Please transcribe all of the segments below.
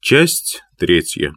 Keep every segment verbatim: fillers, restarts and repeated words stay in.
Часть третья.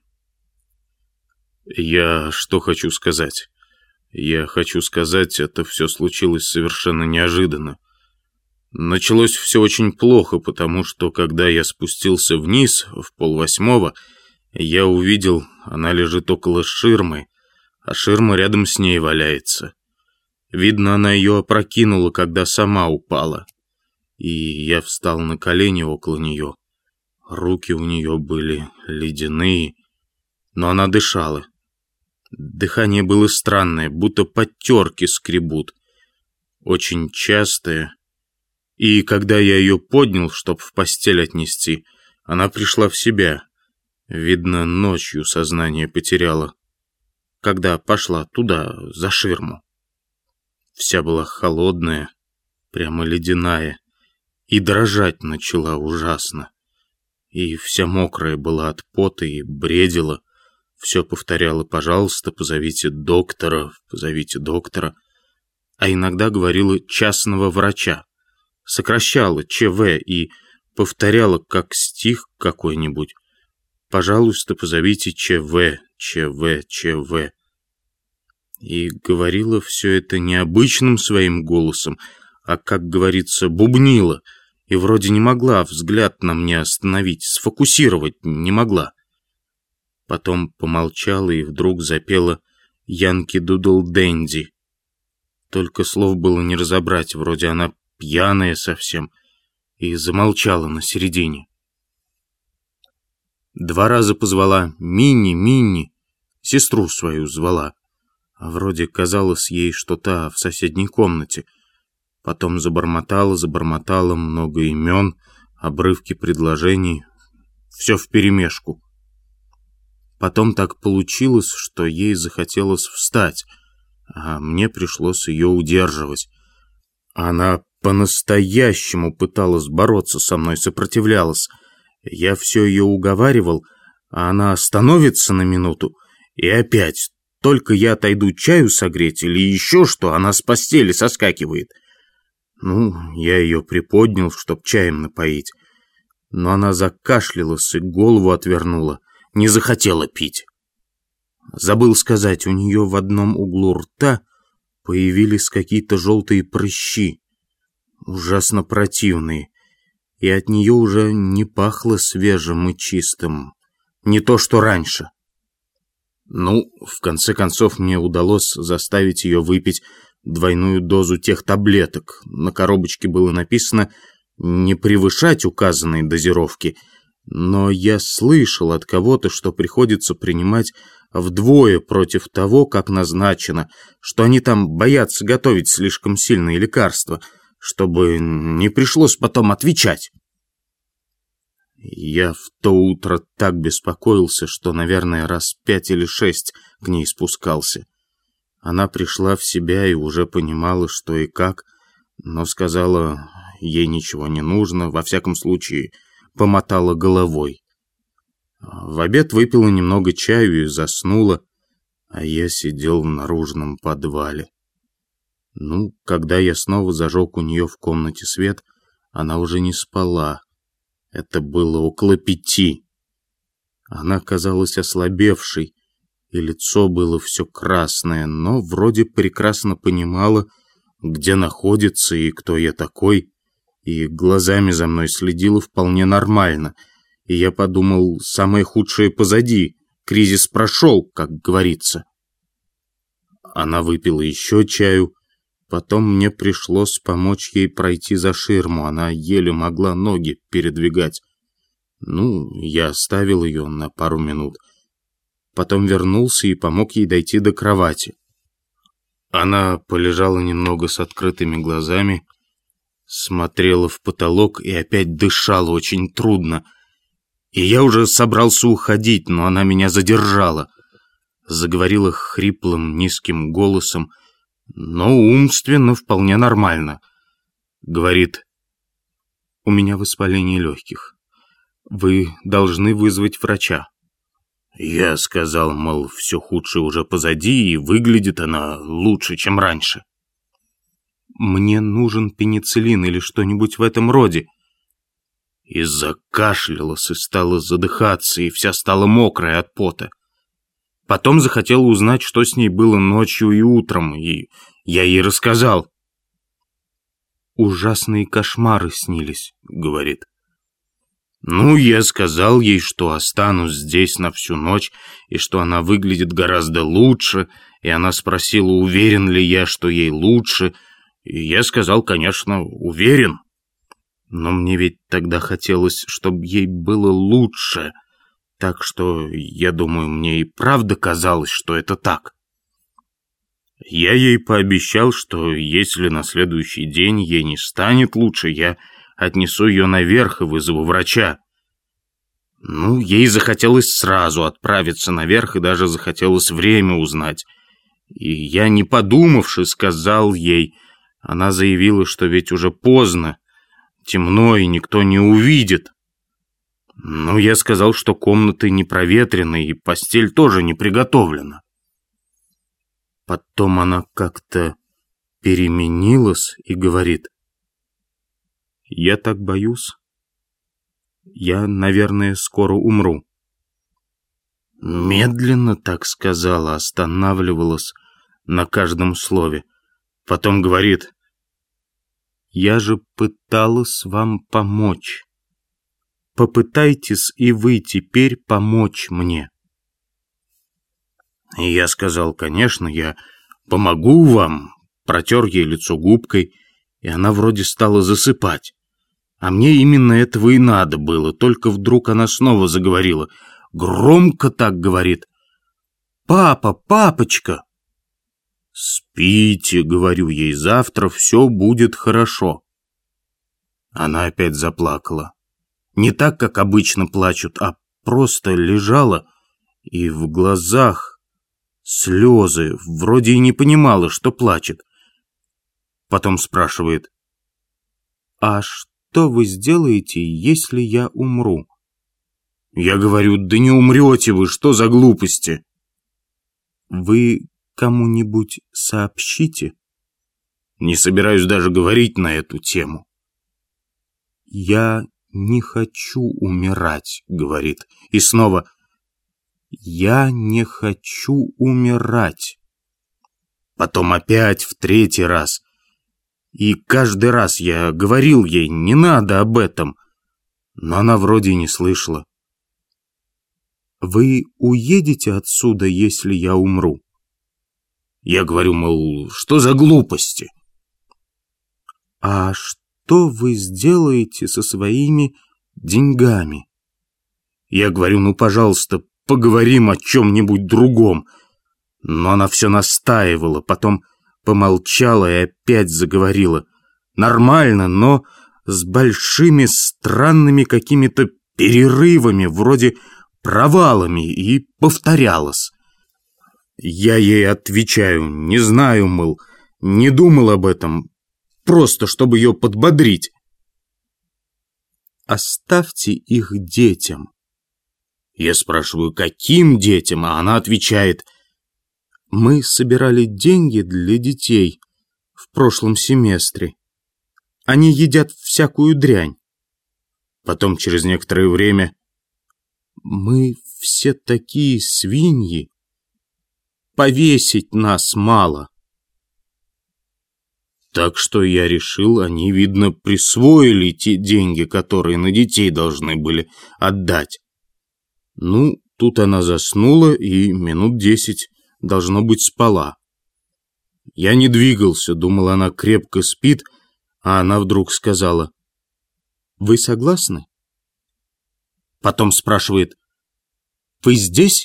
Я что хочу сказать? Я хочу сказать, это все случилось совершенно неожиданно. Началось все очень плохо, потому что, когда я спустился вниз в полвосьмого, я увидел, она лежит около ширмы, а ширма рядом с ней валяется. Видно, она ее опрокинула, когда сама упала. И я встал на колени около нее. Руки у нее были ледяные, но она дышала. Дыхание было странное, будто подтерки скребут. Очень частое. И когда я ее поднял, чтоб в постель отнести, она пришла в себя. Видно, ночью сознание потеряла, когда пошла туда, за ширму. Вся была холодная, прямо ледяная, и дрожать начала ужасно. И вся мокрая была от пота и бредила. Все повторяла: «Пожалуйста, позовите доктора, позовите доктора». А иногда говорила «частного врача». Сокращала ЧВ и повторяла, как стих какой-нибудь: «Пожалуйста, позовите ЧВ, ЧВ, ЧВ». И говорила все это необычным своим голосом, а, как говорится, бубнила. И вроде не могла взгляд на мне остановить, сфокусировать не могла. Потом помолчала и вдруг запела «Янки Дудл Дэнди». Только слов было не разобрать, вроде она пьяная совсем, и замолчала на середине. Два раза позвала «Минни, Минни», сестру свою звала, а вроде казалось ей, что та в соседней комнате. Потом забормотала, забормотала много имен, обрывки предложений, все вперемешку. Потом так получилось, что ей захотелось встать, а мне пришлось ее удерживать. Она по-настоящему пыталась бороться со мной, сопротивлялась. Я все ее уговаривал, а она остановится на минуту, и опять, только я отойду чаю согреть или еще что, она с постели соскакивает. Ну, я ее приподнял, чтоб чаем напоить. Но она закашлялась и голову отвернула, не захотела пить. Забыл сказать, у нее в одном углу рта появились какие-то желтые прыщи, ужасно противные, и от нее уже не пахло свежим и чистым, не то что раньше. Ну, в конце концов, мне удалось заставить ее выпить двойную дозу тех таблеток. На коробочке было написано «не превышать указанной дозировки», но я слышал от кого-то, что приходится принимать вдвое против того, как назначено, что они там боятся готовить слишком сильные лекарства, чтобы не пришлось потом отвечать. Я в то утро так беспокоился, что, наверное, раз пять или шесть к ней спускался. Она пришла в себя и уже понимала, что и как, но сказала, ей ничего не нужно, во всяком случае, помотала головой. В обед выпила немного чаю и заснула, а я сидел в наружном подвале. Ну, когда я снова зажег у нее в комнате свет, она уже не спала. Это было около пяти. Она казалась ослабевшей, и лицо было все красное, но вроде прекрасно понимала, где находится и кто я такой, и глазами за мной следила вполне нормально. И я подумал, самое худшее позади, кризис прошел, как говорится. Она выпила еще чаю, потом мне пришлось помочь ей пройти за ширму, она еле могла ноги передвигать. Ну, я оставил ее на пару минут. Потом вернулся и помог ей дойти до кровати. Она полежала немного с открытыми глазами, смотрела в потолок и опять дышала очень трудно. И я уже собрался уходить, но она меня задержала. Заговорила хриплым, низким голосом, но умственно вполне нормально. Говорит: «У меня воспаление легких. Вы должны вызвать врача». Я сказал, мол, все худшее уже позади, и выглядит она лучше, чем раньше. «Мне нужен пенициллин или что-нибудь в этом роде». и закашлялась, и стала задыхаться, и вся стала мокрая от пота. Потом захотела узнать, что с ней было ночью и утром, и я ей рассказал. «Ужасные кошмары снились», — говорит. Ну, я сказал ей, что останусь здесь на всю ночь, и что она выглядит гораздо лучше, и она спросила, уверен ли я, что ей лучше, и я сказал, конечно, уверен. Но мне ведь тогда хотелось, чтобы ей было лучше, так что, я думаю, мне и правда казалось, что это так. Я ей пообещал, что если на следующий день ей не станет лучше, я отнесу ее наверх и вызову врача. Ну, ей захотелось сразу отправиться наверх, и даже захотелось время узнать. И я, не подумавши, сказал ей. Она заявила, что ведь уже поздно, темно, и никто не увидит. Ну, я сказал, что комнаты не проветрены, и постель тоже не приготовлена. Потом она как-то переменилась и говорит: «Я так боюсь. Я, наверное, скоро умру». Медленно так сказала, останавливалась на каждом слове. Потом говорит: «Я же пыталась вам помочь. Попытайтесь и вы теперь помочь мне». И я сказал: «Конечно, я помогу вам». Протер ей лицо губкой, и она вроде стала засыпать. А мне именно этого и надо было. Только вдруг она снова заговорила. Громко так говорит: «Папа, папочка!» «Спите», — говорю ей, — «завтра все будет хорошо». Она опять заплакала. Не так, как обычно плачут, а просто лежала, и в глазах слезы, вроде и не понимала, что плачет. Потом спрашивает: «А что вы сделаете, если я умру?» Я говорю: «Да не умрете вы, что за глупости?» «Вы кому-нибудь сообщите?» Не собираюсь даже говорить на эту тему. «Я не хочу умирать», — говорит. И снова: «Я не хочу умирать». Потом опять в третий раз. И каждый раз я говорил ей: «Не надо об этом». Но она вроде не слышала. «Вы уедете отсюда, если я умру?» Я говорю, мол, что за глупости? «А что вы сделаете со своими деньгами?» Я говорю: «Ну, пожалуйста, поговорим о чем-нибудь другом». Но она все настаивала, потом помолчала и опять заговорила. Нормально, но с большими странными какими-то перерывами, вроде провалами, и повторялась. Я ей отвечаю: «Не знаю, мол, не думал об этом, просто чтобы ее подбодрить». «Оставьте их детям». Я спрашиваю: «Каким детям?» А она отвечает: «Мы собирали деньги для детей в прошлом семестре. Они едят всякую дрянь». Потом, через некоторое время: «Мы все такие свиньи. Повесить нас мало». Так что я решил, они, видно, присвоили те деньги, которые на детей должны были отдать. Ну, тут она заснула и минут десять, должно быть, спала. Я не двигался, думал, она крепко спит, а она вдруг сказала: «Вы согласны?» Потом спрашивает: «Вы здесь?»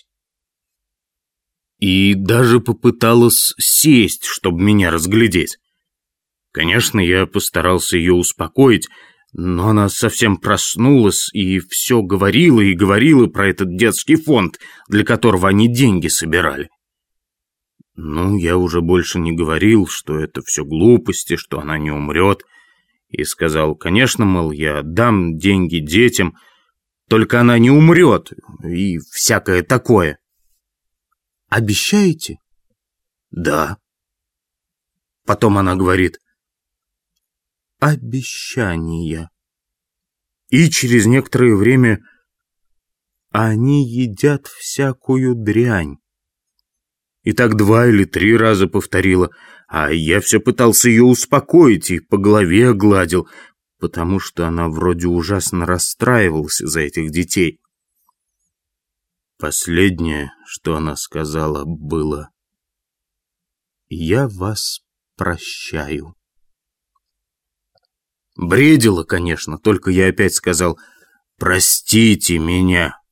И даже попыталась сесть, чтобы меня разглядеть. Конечно, я постарался ее успокоить, но она совсем проснулась и все говорила и говорила про этот детский фонд, для которого они деньги собирали. Ну, я уже больше не говорил, что это все глупости, что она не умрет, и сказал: «Конечно, мол, я дам деньги детям, только она не умрет», и всякое такое. «Обещаете?» «Да». Потом она говорит: «Обещания». И через некоторое время: они едят всякую дрянь. И так два или три раза повторила, а я все пытался ее успокоить и по голове гладил, потому что она вроде ужасно расстраивалась из-за этих детей. Последнее, что она сказала, было: «Я вас прощаю». Бредила, конечно, только я опять сказал: «Простите меня».